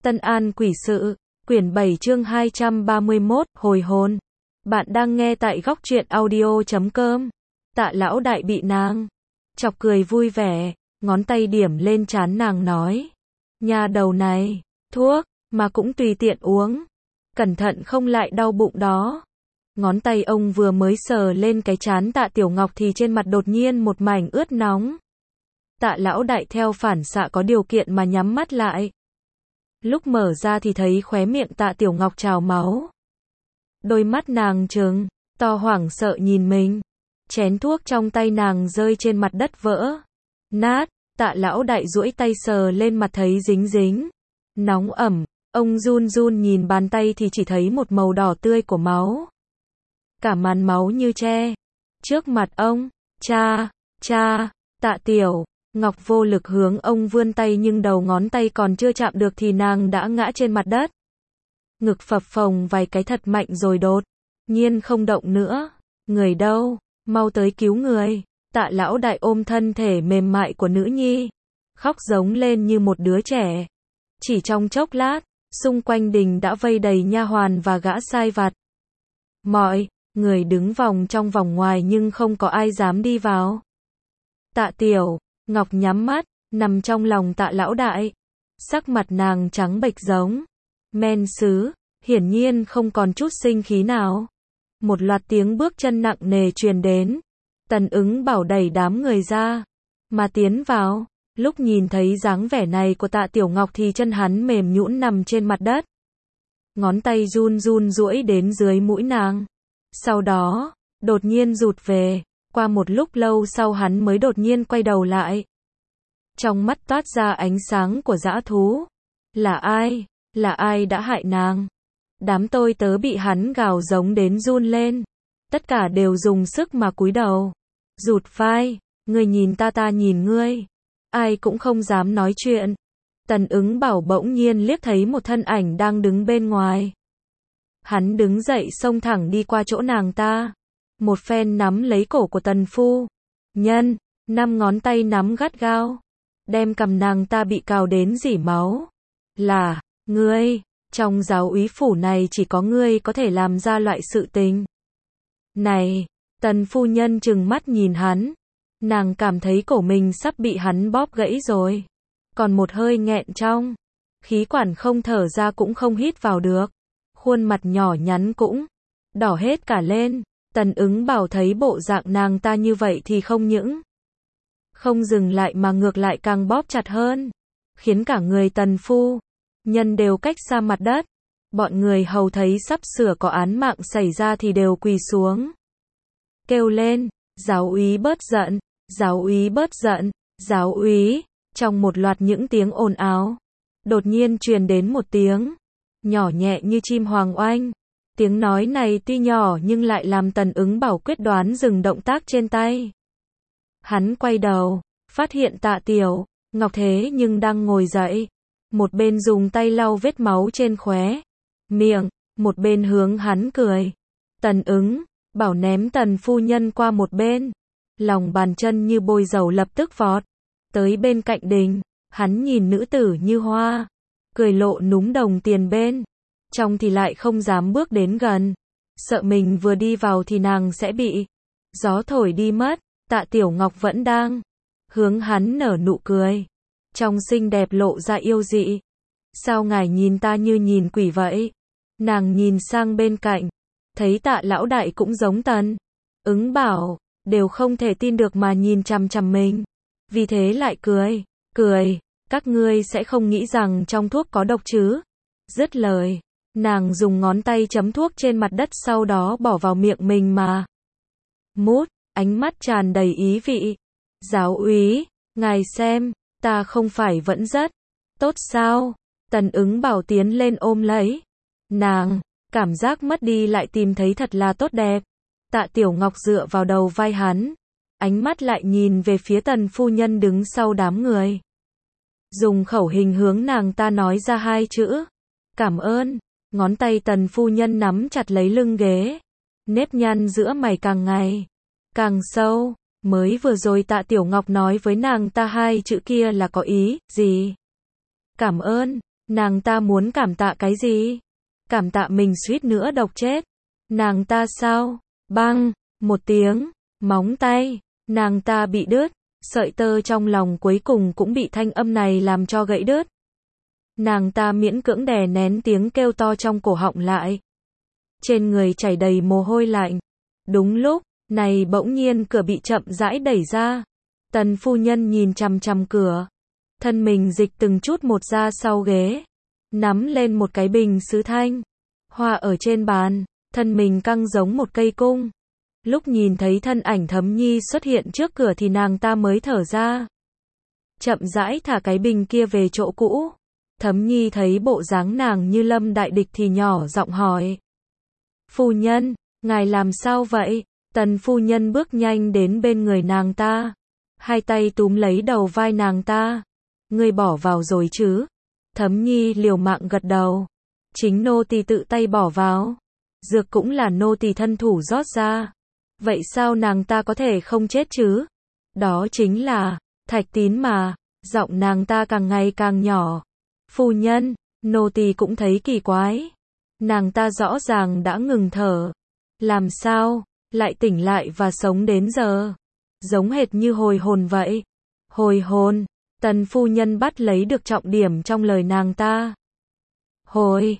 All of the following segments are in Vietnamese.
Tân An Quỷ Sự, quyển 7 chương 231, hồi hồn. Bạn đang nghe tại góc truyện audio.com. Tạ lão đại bị nàng chọc cười vui vẻ, ngón tay điểm lên trán nàng nói. Nhà đầu này, thuốc, mà cũng tùy tiện uống. Cẩn thận không lại đau bụng đó. Ngón tay ông vừa mới sờ lên cái trán Tạ Tiểu Ngọc thì trên mặt đột nhiên một mảnh ướt nóng. Tạ lão đại theo phản xạ có điều kiện mà nhắm mắt lại. Lúc mở ra thì thấy khóe miệng Tạ Tiểu Ngọc trào máu. Đôi mắt nàng trừng to hoảng sợ nhìn mình. Chén thuốc trong tay nàng rơi trên mặt đất vỡ nát. Tạ lão đại duỗi tay sờ lên mặt thấy dính dính nóng ẩm. Ông run run nhìn bàn tay thì chỉ thấy một màu đỏ tươi của máu. Cả màn máu như tre trước mặt ông. Cha. Tạ Tiểu Ngọc vô lực hướng ông vươn tay nhưng đầu ngón tay còn chưa chạm được thì nàng đã ngã trên mặt đất. Ngực phập phồng vài cái thật mạnh rồi đột nhiên không động nữa. Người đâu? Mau tới cứu người. Tạ lão đại ôm thân thể mềm mại của nữ nhi, khóc giống lên như một đứa trẻ. Chỉ trong chốc lát, xung quanh đình đã vây đầy nha hoàn và gã sai vặt. Mọi người đứng vòng trong vòng ngoài nhưng không có ai dám đi vào. Tạ Tiểu Ngọc nhắm mắt, nằm trong lòng Tạ lão đại. Sắc mặt nàng trắng bệch giống men sứ, hiển nhiên không còn chút sinh khí nào. Một loạt tiếng bước chân nặng nề truyền đến. Tần Ứng Bảo đẩy đám người ra mà tiến vào. Lúc nhìn thấy dáng vẻ này của Tạ Tiểu Ngọc thì chân hắn mềm nhũn nằm trên mặt đất. Ngón tay run run duỗi đến dưới mũi nàng. Sau đó, đột nhiên rụt về. Qua một lúc lâu sau hắn mới đột nhiên quay đầu lại. Trong mắt toát ra ánh sáng của dã thú. Là ai? Là ai đã hại nàng? Đám tôi tớ bị hắn gào giống đến run lên. Tất cả đều dùng sức mà cúi đầu. Rụt vai, ngươi nhìn ta nhìn ngươi. Ai cũng không dám nói chuyện. Tần Ứng Bảo bỗng nhiên liếc thấy một thân ảnh đang đứng bên ngoài. Hắn đứng dậy xông thẳng đi qua chỗ nàng ta. Một phen nắm lấy cổ của Tần Phu Nhân, 5 ngón tay nắm gắt gao. Đem cằm nàng ta bị cào đến rỉ máu. Là, ngươi, trong giáo úy phủ này chỉ có ngươi có thể làm ra loại sự tình này. Tần Phu Nhân trừng mắt nhìn hắn. Nàng cảm thấy cổ mình sắp bị hắn bóp gãy rồi. Còn một hơi nghẹn trong. Khí quản không thở ra cũng không hít vào được. Khuôn mặt nhỏ nhắn cũng đỏ hết cả lên. Tần Ứng Bảo thấy bộ dạng nàng ta như vậy thì không những không dừng lại mà ngược lại càng bóp chặt hơn. Khiến cả người Tần Phu Nhân đều cách xa mặt đất. Bọn người hầu thấy sắp sửa có án mạng xảy ra thì đều quỳ xuống. Kêu lên, giáo úy bớt giận, giáo úy bớt giận, giáo úy. Trong một loạt những tiếng ồn ào, đột nhiên truyền đến một tiếng nhỏ nhẹ như chim hoàng oanh. Tiếng nói này tuy nhỏ nhưng lại làm Tần Ứng Bảo quyết đoán dừng động tác trên tay. Hắn quay đầu, phát hiện Tạ Tiểu Ngọc thế nhưng đang ngồi dậy. Một bên dùng tay lau vết máu trên khóe miệng, một bên hướng hắn cười. Tần Ứng Bảo ném Tần Phu Nhân qua một bên. Lòng bàn chân như bôi dầu lập tức vọt tới bên cạnh đình. Hắn nhìn nữ tử như hoa, cười lộ núm đồng tiền bên trong thì lại không dám bước đến gần. Sợ mình vừa đi vào thì nàng sẽ bị gió thổi đi mất. Tạ Tiểu Ngọc vẫn đang hướng hắn nở nụ cười. Trong xinh đẹp lộ ra yêu dị. Sao ngài nhìn ta như nhìn quỷ vậy? Nàng nhìn sang bên cạnh. Thấy Tạ lão đại cũng giống Tần Ứng Bảo. Đều không thể tin được mà nhìn chằm chằm mình. Vì thế lại cười. Các ngươi sẽ không nghĩ rằng trong thuốc có độc chứ? Dứt lời. Nàng dùng ngón tay chấm thuốc trên mặt đất sau đó bỏ vào miệng mình mà mút, ánh mắt tràn đầy ý vị. Giáo úy, ngài xem, ta không phải vẫn rất tốt sao? Tần Ứng Bảo tiến lên ôm lấy nàng, cảm giác mất đi lại tìm thấy thật là tốt đẹp. Tạ Tiểu Ngọc dựa vào đầu vai hắn, ánh mắt lại nhìn về phía Tần Phu Nhân đứng sau đám người. Dùng khẩu hình hướng nàng ta nói ra 2 chữ. Cảm ơn. Ngón tay Tần Phu Nhân nắm chặt lấy lưng ghế. Nếp nhăn giữa mày càng ngày càng sâu. Mới vừa rồi Tạ Tiểu Ngọc nói với nàng ta 2 chữ kia là có ý gì? Cảm ơn. Nàng ta muốn cảm tạ cái gì? Cảm tạ mình suýt nữa độc chết. Nàng ta sao? Bang, một tiếng, móng tay, nàng ta bị đứt, sợi tơ trong lòng cuối cùng cũng bị thanh âm này làm cho gãy đứt. Nàng ta miễn cưỡng đè nén tiếng kêu to trong cổ họng lại. Trên người chảy đầy mồ hôi lạnh. Đúng lúc này bỗng nhiên cửa bị chậm rãi đẩy ra. Tần phu nhân nhìn chằm chằm cửa. Thân mình dịch từng chút một ra sau ghế. Nắm lên một cái bình sứ thanh. Hoa ở trên bàn. Thân mình căng giống một cây cung. Lúc nhìn thấy thân ảnh Thấm Nhi xuất hiện trước cửa thì nàng ta mới thở ra. Chậm rãi thả cái bình kia về chỗ cũ. Thấm Nhi thấy bộ dáng nàng như lâm đại địch thì nhỏ giọng hỏi. Phu nhân, ngài làm sao vậy? Tần phu nhân bước nhanh đến bên người nàng ta. Hai tay túm lấy đầu vai nàng ta. Ngươi bỏ vào rồi chứ? Thấm Nhi liều mạng gật đầu. Chính nô tỳ tự tay bỏ vào. Dược cũng là nô tỳ thân thủ rót ra. Vậy sao nàng ta có thể không chết chứ? Đó chính là Thạch Tín mà. Giọng nàng ta càng ngày càng nhỏ. Phu nhân, nô tỳ cũng thấy kỳ quái. Nàng ta rõ ràng đã ngừng thở. Làm sao lại tỉnh lại và sống đến giờ? Giống hệt như hồi hồn vậy. Hồi hồn. Tần phu nhân bắt lấy được trọng điểm trong lời nàng ta. Hồi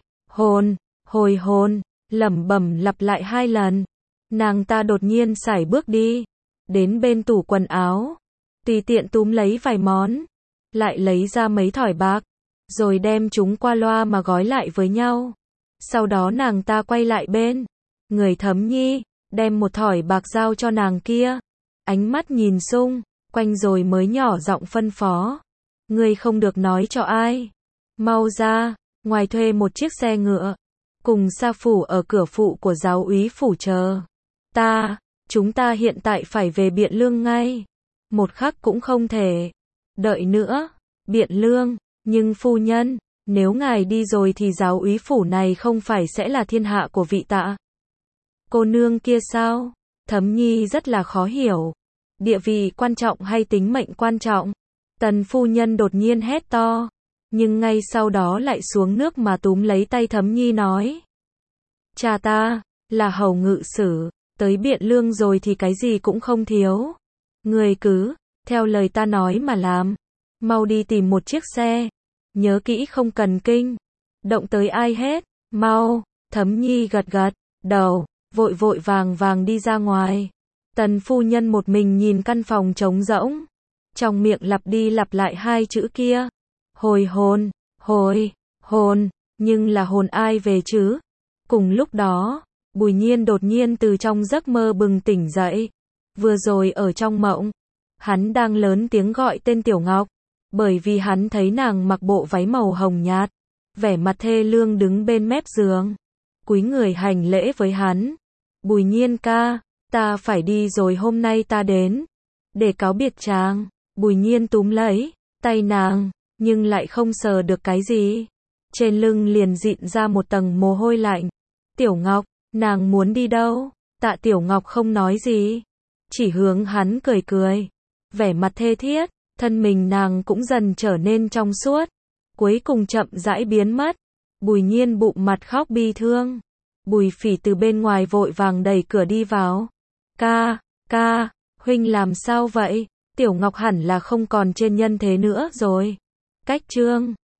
hồn, lẩm bẩm lặp lại 2 lần. Nàng ta đột nhiên sải bước đi. Đến bên tủ quần áo. Tùy tiện túm lấy vài món. Lại lấy ra mấy thỏi bạc. Rồi đem chúng qua loa mà gói lại với nhau. Sau đó nàng ta quay lại bên người Thấm Nhi, đem một thỏi bạc giao cho nàng kia. Ánh mắt nhìn xung quanh rồi mới nhỏ giọng phân phó. Ngươi không được nói cho ai. Mau ra, ngoài thuê một chiếc xe ngựa. Cùng sa phủ ở cửa phụ của giáo úy phủ chờ. Chúng ta hiện tại phải về Biện Lương ngay. Một khắc cũng không thể đợi nữa. Biện Lương, nhưng phu nhân, nếu ngài đi rồi thì giáo úy phủ này không phải sẽ là thiên hạ của vị Tạ cô nương kia sao? Thấm Nhi rất là khó hiểu. Địa vị quan trọng hay tính mệnh quan trọng? Tần phu nhân đột nhiên hét to. Nhưng ngay sau đó lại xuống nước mà túm lấy tay Thấm Nhi nói. Cha ta, là hầu ngự sử, tới Biện Lương rồi thì cái gì cũng không thiếu. Người cứ, theo lời ta nói mà làm. Mau đi tìm một chiếc xe. Nhớ kỹ không cần kinh động tới ai hết. Mau. Thấm Nhi gật gật đầu, vội vàng đi ra ngoài. Tần phu nhân một mình nhìn căn phòng trống rỗng. Trong miệng lặp đi lặp lại 2 chữ kia. Hồi hồn, nhưng là hồn ai về chứ? Cùng lúc đó, Bùi Nhiên đột nhiên từ trong giấc mơ bừng tỉnh dậy. Vừa rồi ở trong mộng, hắn đang lớn tiếng gọi tên Tiểu Ngọc. Bởi vì hắn thấy nàng mặc bộ váy màu hồng nhạt, vẻ mặt thê lương đứng bên mép giường, cúi người hành lễ với hắn. Bùi Nhiên ca, ta phải đi rồi, hôm nay ta đến để cáo biệt chàng. Bùi Nhiên túm lấy tay nàng, nhưng lại không sờ được cái gì. Trên lưng liền dịn ra một tầng mồ hôi lạnh. Tiểu Ngọc, nàng muốn đi đâu? Tạ Tiểu Ngọc không nói gì, chỉ hướng hắn cười. Vẻ mặt thê thiết. Thân mình nàng cũng dần trở nên trong suốt, cuối cùng chậm rãi biến mất. Bùi Nhiên bụng mặt khóc bi thương. Bùi Phỉ từ bên ngoài vội vàng đẩy cửa đi vào. Ca, huynh làm sao vậy? Tiểu Ngọc hẳn là không còn trên nhân thế nữa rồi. Cách chương